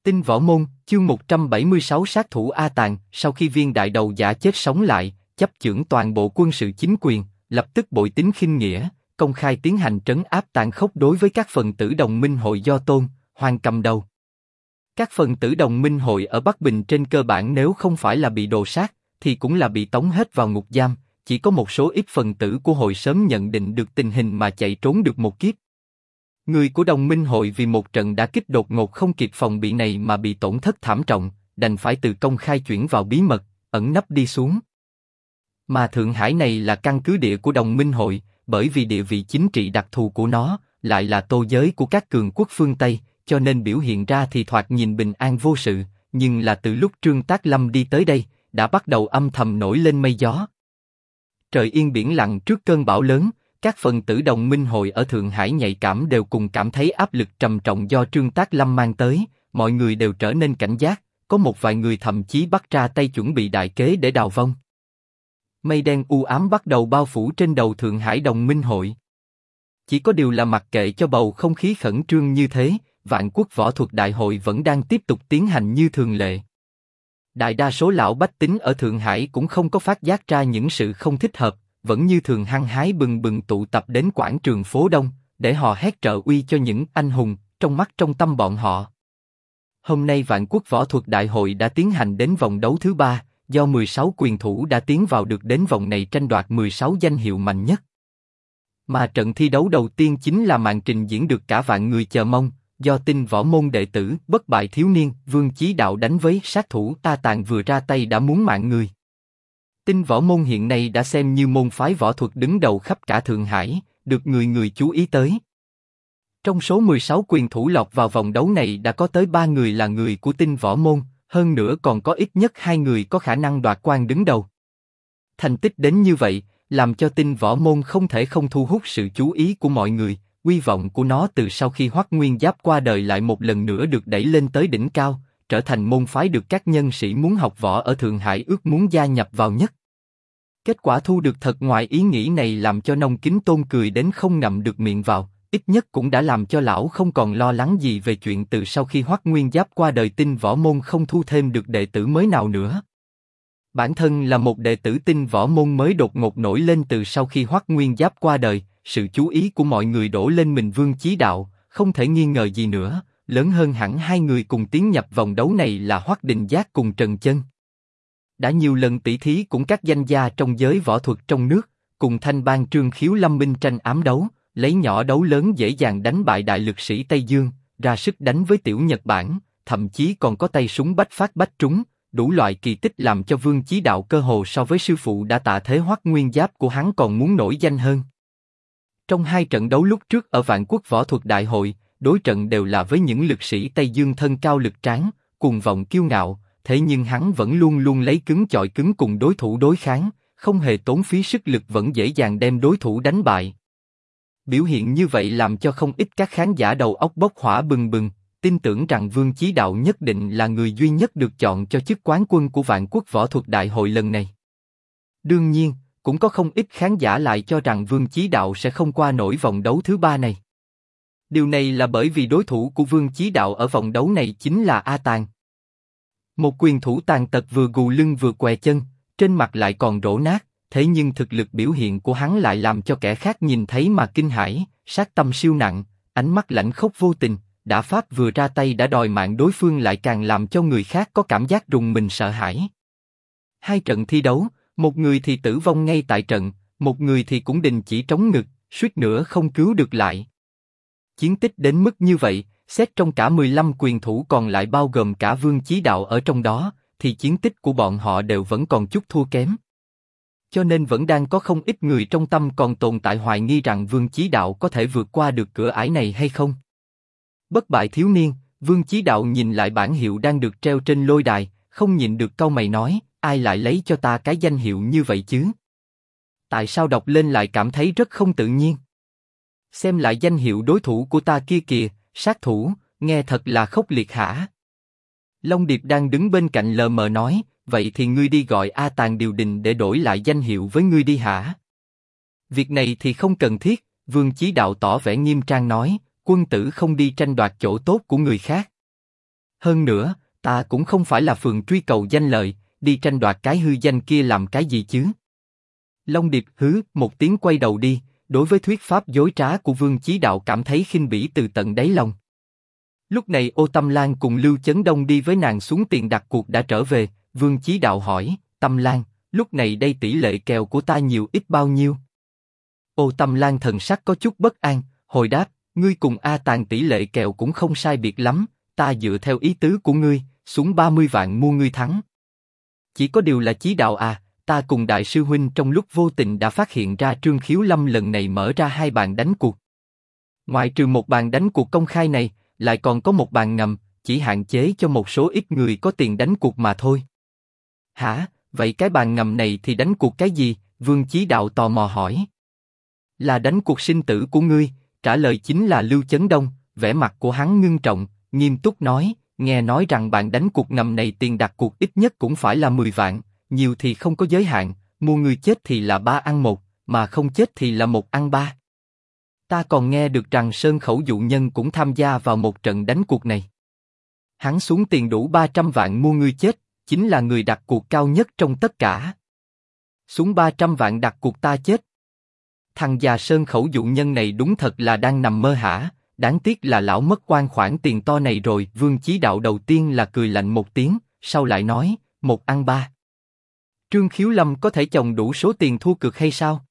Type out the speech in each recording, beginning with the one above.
Tinh Võ Môn, chương 176 sát thủ A Tàn. Sau khi viên đại đầu giả chết sống lại, chấp chưởng toàn bộ quân sự chính quyền, lập tức bội tính khinh nghĩa, công khai tiến hành trấn áp tàn khốc đối với các phần tử đồng minh hội do Tôn Hoàng cầm đầu. Các phần tử đồng minh hội ở Bắc Bình trên cơ bản nếu không phải là bị đồ sát, thì cũng là bị tống hết vào ngục giam. Chỉ có một số ít phần tử của hội sớm nhận định được tình hình mà chạy trốn được một kiếp. Người của đồng minh hội vì một trận đả kích đột ngột không kịp phòng bị này mà bị tổn thất thảm trọng, đành phải từ công khai chuyển vào bí mật, ẩn nấp đi xuống. Mà Thượng Hải này là căn cứ địa của đồng minh hội, bởi vì địa vị chính trị đặc thù của nó, lại là tô giới của các cường quốc phương Tây, cho nên biểu hiện ra thì thoạt nhìn bình an vô sự, nhưng là từ lúc Trương Tác Lâm đi tới đây, đã bắt đầu âm thầm nổi lên mây gió. Trời yên biển lặng trước cơn bão lớn, các phần tử đồng minh hội ở Thượng Hải nhạy cảm đều cùng cảm thấy áp lực trầm trọng do Trương Tác Lâm mang tới, mọi người đều trở nên cảnh giác, có một vài người thậm chí bắt ra tay chuẩn bị đại kế để đào vong. Mây đen u ám bắt đầu bao phủ trên đầu Thượng Hải đồng minh hội. Chỉ có điều là mặc kệ cho bầu không khí khẩn trương như thế, Vạn Quốc Võ Thuật Đại hội vẫn đang tiếp tục tiến hành như thường lệ. Đại đa số lão bách tính ở Thượng Hải cũng không có phát giác ra những sự không thích hợp, vẫn như thường hăng hái bừng bừng tụ tập đến quảng trường phố Đông, để họ hét trợ uy cho những anh hùng trong mắt trong tâm bọn họ. Hôm nay Vạn Quốc Võ Thuật Đại hội đã tiến hành đến vòng đấu thứ 3, do 16 quyền thủ đã tiến vào được đến vòng này tranh đoạt 16 danh hiệu mạnh nhất. Mà trận thi đấu đầu tiên chính là màn trình diễn được cả vạn người chờ mong, do Tinh Võ Môn đệ tử bất bại thiếu niên Vương Chí Đạo đánh với sát thủ A Tàn vừa ra tay đã muốn mạng người. Tinh Võ Môn hiện nay đã xem như môn phái võ thuật đứng đầu khắp cả Thượng Hải, được người người chú ý tới. Trong số 16 quyền thủ lọt vào vòng đấu này đã có tới 3 người là người của Tinh Võ Môn, hơn nữa còn có ít nhất 2 người có khả năng đoạt quan đứng đầu. Thành tích đến như vậy, làm cho Tinh Võ Môn không thể không thu hút sự chú ý của mọi người. Uy vọng của nó từ sau khi Hoắc Nguyên Giáp qua đời lại một lần nữa được đẩy lên tới đỉnh cao, trở thành môn phái được các nhân sĩ muốn học võ ở Thượng Hải ước muốn gia nhập vào nhất. Kết quả thu được thật ngoài ý nghĩ này làm cho Nông Kính Tôn cười đến không ngậm được miệng vào, ít nhất cũng đã làm cho lão không còn lo lắng gì về chuyện từ sau khi Hoắc Nguyên Giáp qua đời Tinh Võ Môn không thu thêm được đệ tử mới nào nữa. Bản thân là một đệ tử Tinh Võ Môn mới đột ngột nổi lên từ sau khi Hoắc Nguyên Giáp qua đời, sự chú ý của mọi người đổ lên mình Vương Chí Đạo, không thể nghi ngờ gì nữa, lớn hơn hẳn hai người cùng tiến nhập vòng đấu này là Hoắc Đình Giác cùng Trần Chân. Đã nhiều lần tỷ thí cũng các danh gia trong giới võ thuật trong nước, cùng Thanh Bang Trương Khiếu Lâm Minh tranh ám đấu, lấy nhỏ đấu lớn dễ dàng đánh bại đại lực sĩ Tây Dương, ra sức đánh với tiểu Nhật Bản, thậm chí còn có tay súng bách phát bách trúng, đủ loại kỳ tích làm cho Vương Chí Đạo cơ hồ so với sư phụ đã tạ thế Hoắc Nguyên Giáp của hắn còn muốn nổi danh hơn. Trong hai trận đấu lúc trước ở Vạn Quốc Võ Thuật Đại hội, đối trận đều là với những lực sĩ Tây Dương thân cao lực tráng, cuồng vọng kiêu ngạo, thế nhưng hắn vẫn luôn luôn lấy cứng chọi cứng cùng đối thủ đối kháng, không hề tốn phí sức lực vẫn dễ dàng đem đối thủ đánh bại. Biểu hiện như vậy làm cho không ít các khán giả đầu óc bốc hỏa bừng bừng, tin tưởng rằng Vương Chí Đạo nhất định là người duy nhất được chọn cho chức quán quân của Vạn Quốc Võ Thuật Đại hội lần này. Đương nhiên, cũng có không ít khán giả lại cho rằng Vương Chí Đạo sẽ không qua nổi vòng đấu thứ 3 này. Điều này là bởi vì đối thủ của Vương Chí Đạo ở vòng đấu này chính là A Tàn. Một quyền thủ tàn tật vừa gù lưng vừa què chân, trên mặt lại còn rỗ nát, thế nhưng thực lực biểu hiện của hắn lại làm cho kẻ khác nhìn thấy mà kinh hãi, sát tâm siêu nặng, ánh mắt lãnh khốc vô tình, đả pháp vừa ra tay đã đòi mạng đối phương lại càng làm cho người khác có cảm giác rùng mình sợ hãi. Hai trận thi đấu, một người thì tử vong ngay tại trận, một người thì cũng đình chỉ trống ngực, suýt nữa không cứu được lại. Chiến tích đến mức như vậy, xét trong cả 15 quyền thủ còn lại bao gồm cả Vương Chí Đạo ở trong đó, thì chiến tích của bọn họ đều vẫn còn chút thua kém. Cho nên vẫn đang có không ít người trong tâm còn tồn tại hoài nghi rằng Vương Chí Đạo có thể vượt qua được cửa ải này hay không. Bất bại thiếu niên, Vương Chí Đạo nhìn lại bảng hiệu đang được treo trên lôi đài, không nhịn được cau mày nói, ai lại lấy cho ta cái danh hiệu như vậy chứ? Tại sao đọc lên lại cảm thấy rất không tự nhiên? Xem lại danh hiệu đối thủ của ta kia kìa, sát thủ, nghe thật là khốc liệt hả? Long Điệp đang đứng bên cạnh lờ mờ nói, vậy thì ngươi đi gọi A Tàn điều đình để đổi lại danh hiệu với ngươi đi hả? Việc này thì không cần thiết, Vương Chí Đạo tỏ vẻ nghiêm trang nói, quân tử không đi tranh đoạt chỗ tốt của người khác. Hơn nữa, ta cũng không phải là phường truy cầu danh lợi, đi tranh đoạt cái hư danh kia làm cái gì chứ? Long Điệp hứ một tiếng quay đầu đi, đối với thuyết pháp dối trá của Vương Chí Đạo cảm thấy khinh bỉ từ tận đáy lòng. Lúc này Ô Tâm Lan cùng Lưu Chấn Đông đi với nàng xuống tiền đặt cuộc đã trở về, Vương Chí Đạo hỏi, Tâm Lan, lúc này đây tỷ lệ kèo của ta nhiều ít bao nhiêu? Ô Tâm Lan thần sắc có chút bất an, hồi đáp, ngươi cùng A Tàng tỷ lệ kèo cũng không sai biệt lắm, ta dựa theo ý tứ của ngươi, xuống 30 vạn mua ngươi thắng. Chỉ có điều là Chí Đạo à, ta cùng đại sư huynh trong lúc vô tình đã phát hiện ra Trương Khiếu Lâm lần này mở ra 2 bàn đánh cuộc. Ngoại trừ một bàn đánh cuộc công khai này, lại còn có một bàn ngầm, chỉ hạn chế cho một số ít người có tiền đánh cuộc mà thôi. Hả, vậy cái bàn ngầm này thì đánh cuộc cái gì? Vương Chí Đạo tò mò hỏi. Là đánh cuộc sinh tử của ngươi, trả lời chính là Lưu Chấn Đông, vẻ mặt của hắn ngưng trọng, nghiêm túc nói, nghe nói rằng bạn đánh cuộc ngầm này tiền đặt cuộc ít nhất cũng phải là 10 vạn, nhiều thì không có giới hạn, mua người chết thì là 3 ăn 1, mà không chết thì là 1 ăn 3. Ta còn nghe được rằng Sơn Khẩu Dụ Nhân cũng tham gia vào một trận đánh cuộc này. Hắn xuống tiền đủ 300 vạn mua người chết, chính là người đặt cuộc cao nhất trong tất cả. Xuống 300 vạn đặt cuộc ta chết. Thằng già Sơn Khẩu Dụ Nhân này đúng thật là đang nằm mơ hả, đáng tiếc là lão mất quan khoản tiền to này rồi. Vương Chí Đạo đầu tiên là cười lạnh một tiếng, sau lại nói, 1 ăn 3. Trương Khiếu Lâm có thể chồng đủ số tiền thua cược hay sao?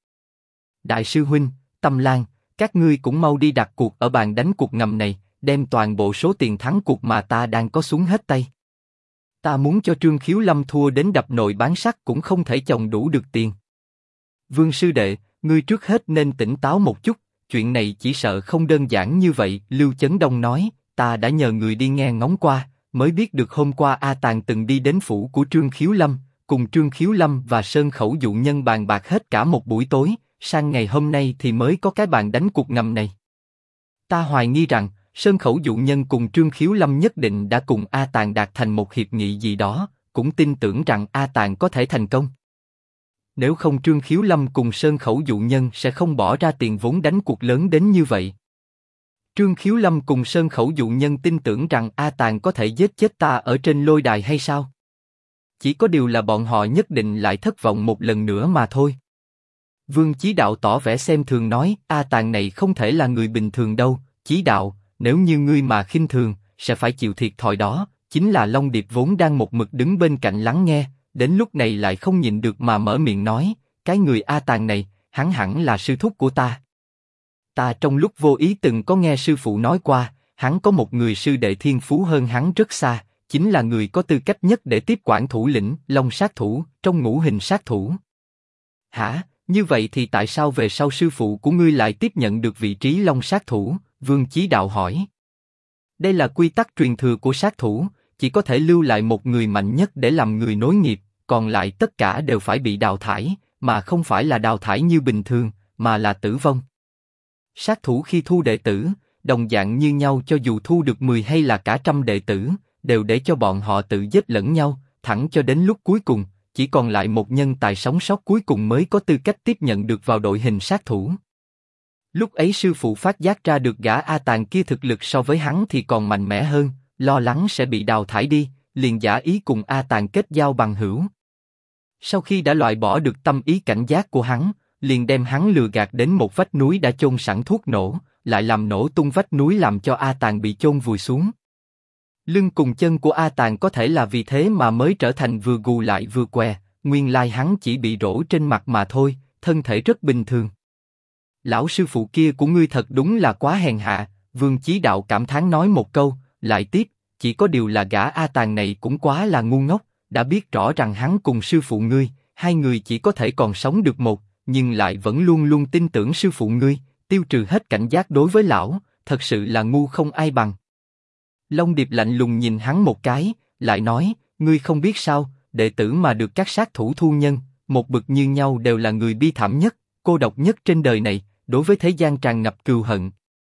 Đại sư huynh, Tâm Lan, các ngươi cũng mau đi đặt cuộc ở bàn đánh cuộc ngầm này, đem toàn bộ số tiền thắng cuộc mà ta đang có xuống hết tay. Ta muốn cho Trương Khiếu Lâm thua đến đập nồi bán sắt cũng không thể chồng đủ được tiền. Vương sư đệ, ngươi trước hết nên tỉnh táo một chút, chuyện này chỉ sợ không đơn giản như vậy. Lưu Chấn Đông nói, ta đã nhờ người đi nghe ngóng qua, mới biết được hôm qua A Tàng từng đi đến phủ của Trương Khiếu Lâm, cùng Trương Khiếu Lâm và Sơn Khẩu Dụ Nhân bàn bạc hết cả một buổi tối, sang ngày hôm nay thì mới có cái bàn đánh cuộc ngầm này. Ta hoài nghi rằng, Sơn Khẩu Dụ Nhân cùng Trương Khiếu Lâm nhất định đã cùng A Tàng đạt thành một hiệp nghị gì đó, cũng tin tưởng rằng A Tàng có thể thành công. Nếu không Trương Khiếu Lâm cùng Sơn Khẩu Dụ Nhân sẽ không bỏ ra tiền vốn đánh cuộc lớn đến như vậy. Trương Khiếu Lâm cùng Sơn Khẩu Dụ Nhân tin tưởng rằng A Tàng có thể giết chết ta ở trên lôi đài hay sao? Chỉ có điều là bọn họ nhất định lại thất vọng một lần nữa mà thôi. Vương Chí Đạo tỏ vẻ xem thường nói, A Tàng này không thể là người bình thường đâu, Chí Đạo, nếu như ngươi mà khinh thường, sẽ phải chịu thiệt thòi đó. Chính là Long Điệp vốn đang một mực đứng bên cạnh lắng nghe, đến lúc này lại không nhịn được mà mở miệng nói, cái người A Tàng này, hắn hẳn là sư thúc của ta. Ta trong lúc vô ý từng có nghe sư phụ nói qua, hắn có một người sư đệ thiên phú hơn hắn rất xa, chính là người có tư cách nhất để tiếp quản thủ lĩnh Long sát thủ trong ngũ hình sát thủ. Hả? Như vậy thì tại sao về sau sư phụ của ngươi lại tiếp nhận được vị trí Long sát thủ? Vương Chí Đạo hỏi. Đây là quy tắc truyền thừa của sát thủ, chỉ có thể lưu lại một người mạnh nhất để làm người nối nghiệp, còn lại tất cả đều phải bị đào thải, mà không phải là đào thải như bình thường, mà là tử vong. Sát thủ khi thu đệ tử, đồng dạng như nhau, cho dù thu được 10 hay là cả trăm đệ tử, đều để cho bọn họ tự giết lẫn nhau, thẳng cho đến lúc cuối cùng, chỉ còn lại một nhân tài sống sót cuối cùng mới có tư cách tiếp nhận được vào đội hình sát thủ. Lúc ấy sư phụ phát giác ra được gã A Tàng kia thực lực so với hắn thì còn mạnh mẽ hơn, lo lắng sẽ bị đào thải đi, liền giả ý cùng A Tàng kết giao bằng hữu. Sau khi đã loại bỏ được tâm ý cảnh giác của hắn, liền đem hắn lừa gạt đến một vách núi đã chôn sẵn thuốc nổ, lại làm nổ tung vách núi làm cho A Tàng bị chôn vùi xuống. Lưng cùng chân của A Tàng có thể là vì thế mà mới trở thành vừa gù lại vừa què, nguyên lai hắn chỉ bị rỗ trên mặt mà thôi, thân thể rất bình thường. Lão sư phụ kia của ngươi thật đúng là quá hèn hạ, Vương Chí Đạo cảm thán nói một câu, lại tiếp, chỉ có điều là gã A Tàng này cũng quá là ngu ngốc, đã biết rõ rằng hắn cùng sư phụ ngươi, hai người chỉ có thể còn sống được một, nhưng lại vẫn luôn luôn tin tưởng sư phụ ngươi, tiêu trừ hết cảnh giác đối với lão, thật sự là ngu không ai bằng. Long Điệp lạnh lùng nhìn hắn một cái, lại nói, ngươi không biết sao, đệ tử mà được các sát thủ thu nhân, một bực như nhau đều là người bi thảm nhất, cô độc nhất trên đời này, đối với thế gian tràn ngập cừu hận.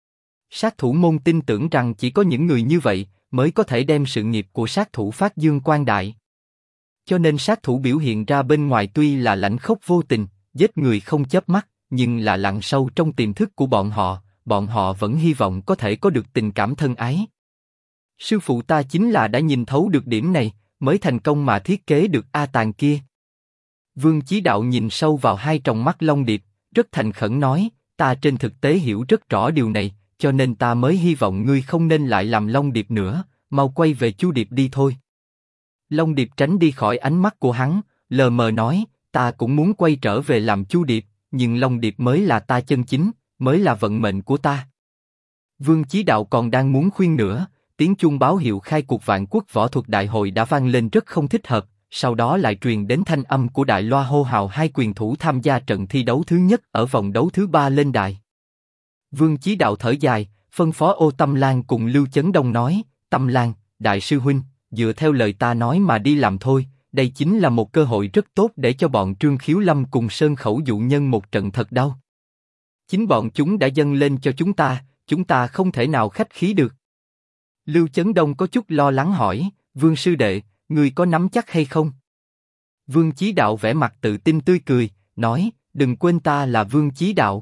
Sát thủ môn tin tưởng rằng chỉ có những người như vậy mới có thể đem sự nghiệp của sát thủ phát dương quang đại. Cho nên sát thủ biểu hiện ra bên ngoài tuy là lãnh khốc vô tình, giết người không chớp mắt, nhưng là lặn sâu trong tiềm thức của bọn họ vẫn hy vọng có thể có được tình cảm thân ái. Sư phụ ta chính là đã nhìn thấu được điểm này, mới thành công mà thiết kế được A Tàng kia. Vương Chí Đạo nhìn sâu vào hai tròng mắt Long Điệp, rất thành khẩn nói, ta trên thực tế hiểu rất rõ điều này, cho nên ta mới hy vọng ngươi không nên lại làm Long Điệp nữa, mau quay về Chu Điệp đi thôi. Long Điệp tránh đi khỏi ánh mắt của hắn, lờ mờ nói, ta cũng muốn quay trở về làm Chu Điệp, nhưng Long Điệp mới là ta chân chính, mới là vận mệnh của ta. Vương Chí Đạo còn đang muốn khuyên nữa, tiếng chuông báo hiệu khai cuộc Vạn Quốc Võ Thuật Đại hội đã vang lên rất không thích hợp, sau đó lại truyền đến thanh âm của đại loa hô hào hai quyền thủ tham gia trận thi đấu thứ nhất ở vòng đấu thứ 3 lên đài. Vương Chí Đạo thở dài, phân phó Ô Tâm Lan cùng Lưu Chấn Đông nói, Tâm Lan, đại sư huynh, dựa theo lời ta nói mà đi làm thôi, đây chính là một cơ hội rất tốt để cho bọn Trương Khiếu Lâm cùng Sơn Khẩu Dụ Nhân một trận thật đau. Chính bọn chúng đã dâng lên cho chúng ta không thể nào khách khí được. Lưu Chấn Đông có chút lo lắng hỏi, Vương sư đệ, ngươi có nắm chắc hay không? Vương Chí Đạo vẻ mặt tự tin tươi cười, nói, đừng quên ta là Vương Chí Đạo.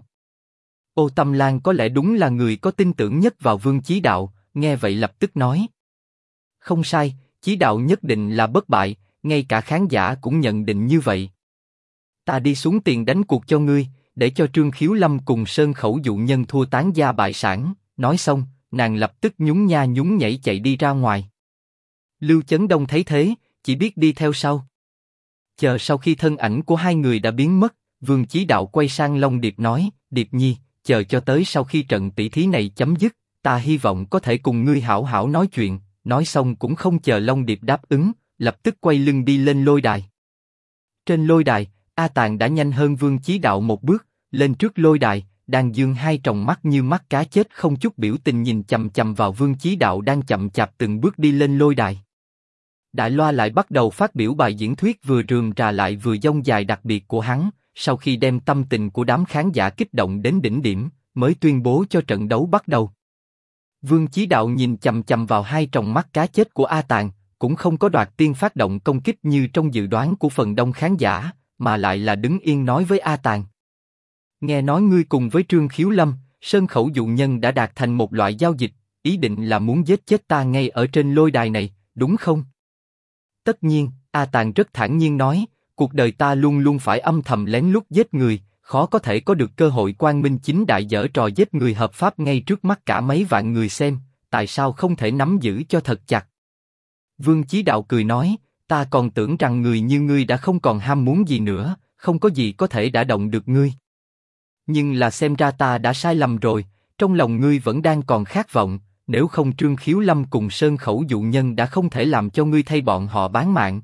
Ô Tâm Lan có lẽ đúng là người có tin tưởng nhất vào Vương Chí Đạo, nghe vậy lập tức nói. Không sai, Chí Đạo nhất định là bất bại, ngay cả khán giả cũng nhận định như vậy. Ta đi xuống tiền đánh cuộc cho ngươi, để cho Trương Khiếu Lâm cùng Sơn Khẩu Dụ Nhân thua tán gia bại sản. Nói xong, nàng lập tức nhún nha nhún nhảy chạy đi ra ngoài. Lưu Chấn Đông thấy thế, chỉ biết đi theo sau. Chờ sau khi thân ảnh của hai người đã biến mất, Vương Chí Đạo quay sang Long Điệp nói, Điệp Nhi, chờ cho tới sau khi trận tỷ thí này chấm dứt, ta hy vọng có thể cùng ngươi hảo hảo nói chuyện. Nói xong cũng không chờ Long Điệp đáp ứng, lập tức quay lưng đi lên lôi đài. Trên lôi đài, A Tàng đã nhanh hơn Vương Chí Đạo một bước, lên trước lôi đài, đang dương hai tròng mắt như mắt cá chết không chút biểu tình nhìn chằm chằm vào Vương Chí Đạo đang chậm chạp từng bước đi lên lôi đài. Đại loa lại bắt đầu phát biểu bài diễn thuyết vừa rườm rà lại vừa dông dài đặc biệt của hắn, sau khi đem tâm tình của đám khán giả kích động đến đỉnh điểm, mới tuyên bố cho trận đấu bắt đầu. Vương Chí Đạo nhìn chằm chằm vào hai tròng mắt cá chết của A Tàng, cũng không có đoạt tiên phát động công kích như trong dự đoán của phần đông khán giả, mà lại là đứng yên nói với A Tàng. Nghe nói ngươi cùng với Trương Khiếu Lâm, Sơn Khẩu Dụ Nhân đã đạt thành một loại giao dịch, ý định là muốn giết chết ta ngay ở trên lôi đài này, đúng không? Tất nhiên, A Tàng rất thản nhiên nói, cuộc đời ta luôn luôn phải âm thầm lén lút giết người, khó có thể có được cơ hội quang minh chính đại giở trò giết người hợp pháp ngay trước mắt cả mấy vạn người xem, tại sao không thể nắm giữ cho thật chặt? Vương Chí Đạo cười nói, ta còn tưởng rằng người như ngươi đã không còn ham muốn gì nữa, không có gì có thể đả động được ngươi. Nhưng là xem ra ta đã sai lầm rồi, trong lòng ngươi vẫn đang còn khát vọng, nếu không Trương Khiếu Lâm cùng Sơn Khẩu Dụ Nhân đã không thể làm cho ngươi thay bọn họ bán mạng.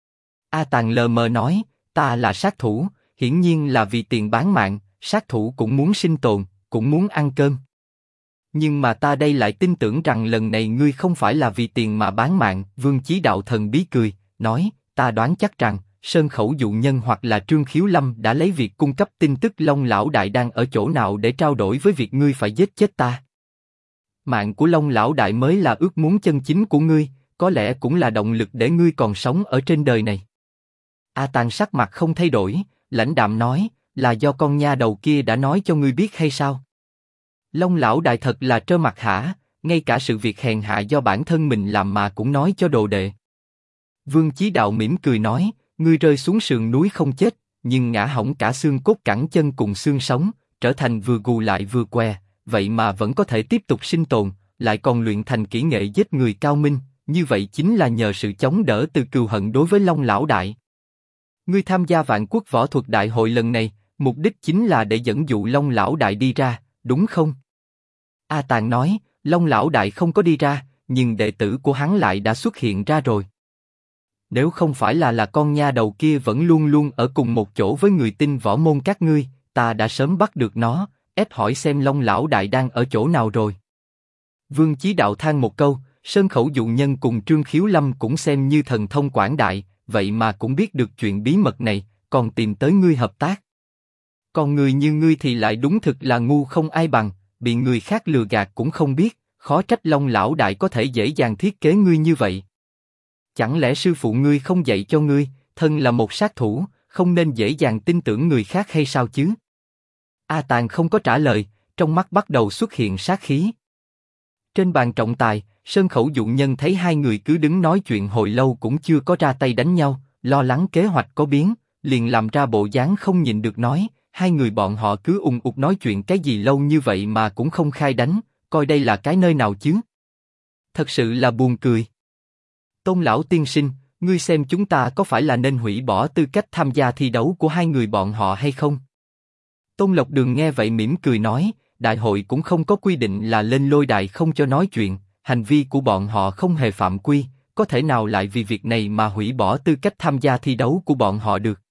A Tàng lờ mờ nói, ta là sát thủ, hiển nhiên là vì tiền bán mạng, sát thủ cũng muốn sinh tồn, cũng muốn ăn cơm. Nhưng mà ta đây lại tin tưởng rằng lần này ngươi không phải là vì tiền mà bán mạng. Vương Chí Đạo thần bí cười, nói, ta đoán chắc rằng Sơn Khẩu Dụ Nhân hoặc là Trương Khiếu Lâm đã lấy việc cung cấp tin tức Long Lão Đại đang ở chỗ nào để trao đổi với việc ngươi phải giết chết ta. Mạng của Long Lão Đại mới là ước muốn chân chính của ngươi, có lẽ cũng là động lực để ngươi còn sống ở trên đời này. A Tàng sắc mặt không thay đổi, lãnh đạm nói, là do con nha đầu kia đã nói cho ngươi biết hay sao? Long Lão Đại thật là trơ mặt hả, ngay cả sự việc hèn hạ do bản thân mình làm mà cũng nói cho đồ đệ. Vương Chí Đạo mỉm cười nói, ngươi rơi xuống sườn núi không chết, nhưng ngã hỏng cả xương cốt cẳng chân cùng xương sống, trở thành vừa gù lại vừa què, vậy mà vẫn có thể tiếp tục sinh tồn, lại còn luyện thành kỹ nghệ giết người cao minh, như vậy chính là nhờ sự chống đỡ từ cừu hận đối với Long Lão Đại. Ngươi tham gia Vạn Quốc Võ Thuật Đại hội lần này, mục đích chính là để dẫn dụ Long Lão Đại đi ra, đúng không? A Tàng nói, Long Lão Đại không có đi ra, nhưng đệ tử của hắn lại đã xuất hiện ra rồi. Nếu không phải là con nha đầu kia vẫn luôn luôn ở cùng một chỗ với người tin võ môn các ngươi, ta đã sớm bắt được nó, ép hỏi xem Long Lão Đại đang ở chỗ nào rồi. Vương Chí Đạo than một câu, Sơn Khẩu Dụ Nhân cùng Trương Khiếu Lâm cũng xem như thần thông quảng đại, vậy mà cũng biết được chuyện bí mật này, còn tìm tới ngươi hợp tác. Còn người như ngươi thì lại đúng thực là ngu không ai bằng, bị người khác lừa gạt cũng không biết, khó trách Long Lão Đại có thể dễ dàng thiết kế ngươi như vậy. Chẳng lẽ sư phụ ngươi không dạy cho ngươi, thân là một sát thủ, không nên dễ dàng tin tưởng người khác hay sao chứ? A Tàng không có trả lời, trong mắt bắt đầu xuất hiện sát khí. Trên bàn trọng tài, Sơn Khẩu dụ nhân thấy hai người cứ đứng nói chuyện hồi lâu cũng chưa có ra tay đánh nhau, lo lắng kế hoạch có biến, liền làm ra bộ dáng không nhịn được nói, hai người bọn họ cứ ùng ục nói chuyện cái gì lâu như vậy mà cũng không khai đánh, coi đây là cái nơi nào chứ? Thật sự là buồn cười. Tôn lão tiên sinh, ngươi xem chúng ta có phải là nên hủy bỏ tư cách tham gia thi đấu của hai người bọn họ hay không? Tôn Lộc Đường nghe vậy mỉm cười nói, đại hội cũng không có quy định là lên lôi đài không cho nói chuyện, hành vi của bọn họ không hề phạm quy, có thể nào lại vì việc này mà hủy bỏ tư cách tham gia thi đấu của bọn họ được?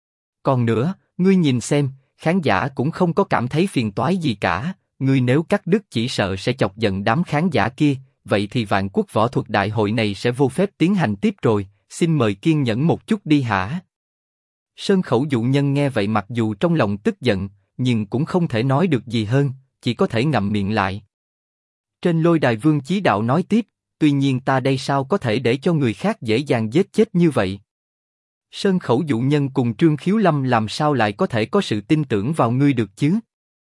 Còn nữa, ngươi nhìn xem, khán giả cũng không có cảm thấy phiền toái gì cả, ngươi nếu cắt đứt chỉ sợ sẽ chọc giận đám khán giả kia, vậy thì Vạn Quốc Võ Thuật Đại hội này sẽ vô phép tiến hành tiếp rồi, xin mời kiên nhẫn một chút đi hả? Sơn Khẩu dụ nhân nghe vậy mặc dù trong lòng tức giận, nhưng cũng không thể nói được gì hơn, chỉ có thể ngậm miệng lại. Trên lôi đài Vương Chí Đạo nói tiếp, tuy nhiên ta đây sao có thể để cho người khác dễ dàng giết chết như vậy? Sơn Khẩu dụ nhân cùng Trương Khiếu Lâm làm sao lại có thể có sự tin tưởng vào ngươi được chứ?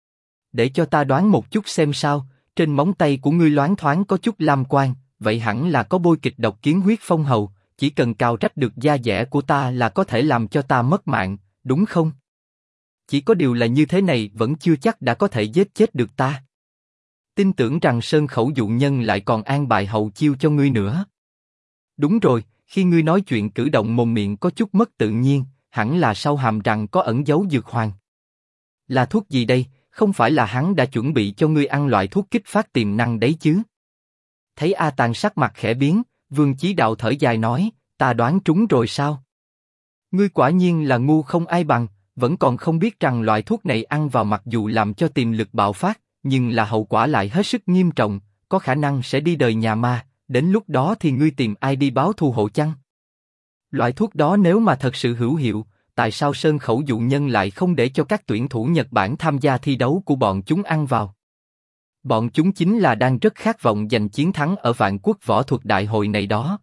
Để cho ta đoán một chút xem sao, trên móng tay của ngươi loáng thoáng có chút lam quang, vậy hẳn là có bôi kịch độc kiến huyết phong hầu, chỉ cần cào rách được da dẻ của ta là có thể làm cho ta mất mạng, đúng không? Chỉ có điều là như thế này vẫn chưa chắc đã có thể giết chết được ta. Tin tưởng rằng Sơn Khẩu dụ nhân lại còn an bài hậu chiêu cho ngươi nữa. Đúng rồi, khi ngươi nói chuyện cử động mồm miệng có chút mất tự nhiên, hẳn là sau hàm răng có ẩn giấu dược hoàng. Là thuốc gì đây? Không phải là hắn đã chuẩn bị cho ngươi ăn loại thuốc kích phát tiềm năng đấy chứ? Thấy A Tàng sắc mặt khẽ biến, Vương Chí Đạo thở dài nói, ta đoán trúng rồi sao? Ngươi quả nhiên là ngu không ai bằng, vẫn còn không biết rằng loại thuốc này ăn vào mặc dù làm cho tiềm lực bạo phát, nhưng là hậu quả lại hết sức nghiêm trọng, có khả năng sẽ đi đời nhà ma, đến lúc đó thì ngươi tìm ai đi báo thù hộ chăng? Loại thuốc đó nếu mà thật sự hữu hiệu, tại sao Sơn Khẩu dụ nhân lại không để cho các tuyển thủ Nhật Bản tham gia thi đấu của bọn chúng ăn vào? Bọn chúng chính là đang rất khát vọng giành chiến thắng ở Vạn Quốc Võ Thuật Đại hội này đó.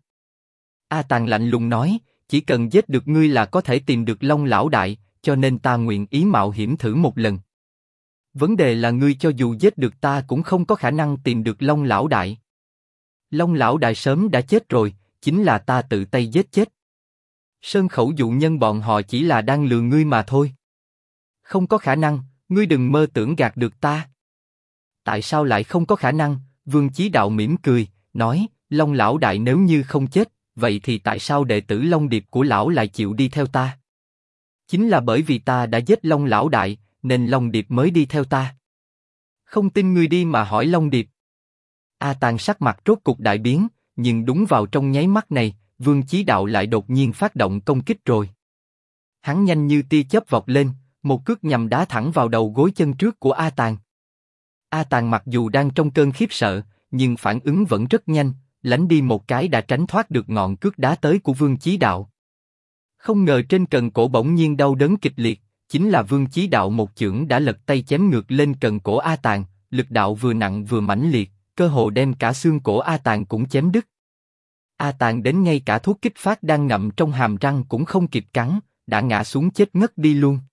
A Tàng lạnh lùng nói, chỉ cần giết được ngươi là có thể tìm được Long Lão Đại, cho nên ta nguyện ý mạo hiểm thử một lần. Vấn đề là ngươi cho dù giết được ta cũng không có khả năng tìm được Long Lão Đại. Long Lão Đại sớm đã chết rồi, chính là ta tự tay giết chết. Sơn Khẩu dụ nhân bọn họ chỉ là đang lừa ngươi mà thôi. Không có khả năng, ngươi đừng mơ tưởng gạt được ta. Tại sao lại không có khả năng? Vương Chí Đạo mỉm cười, nói, Long Lão Đại nếu như không chết, vậy thì tại sao đệ tử Long Điệp của lão lại chịu đi theo ta? Chính là bởi vì ta đã giết Long Lão Đại, nên Long Điệp mới đi theo ta. Không tin ngươi đi mà hỏi Long Điệp. A Tàng sắc mặt rốt cục đại biến, nhưng đúng vào trong nháy mắt này, Vương Chí Đạo lại đột nhiên phát động công kích rồi. Hắn nhanh như tia chớp vọt lên, một cước nhằm đá thẳng vào đầu gối chân trước của A Tàng. A Tàng mặc dù đang trong cơn khiếp sợ, nhưng phản ứng vẫn rất nhanh, lánh đi một cái đã tránh thoát được ngọn cước đá tới của Vương Chí Đạo. Không ngờ trên cần cổ bỗng nhiên đau đớn kịch liệt, chính là Vương Chí Đạo một chưởng đã lật tay chém ngược lên cần cổ A Tàng, lực đạo vừa nặng vừa mãnh liệt, cơ hồ đem cả xương cổ A Tàng cũng chém đứt. A Tàng đến ngay cả thuốc kích phát đang ngậm trong hàm răng cũng không kịp cắn, đã ngã xuống chết ngất đi luôn.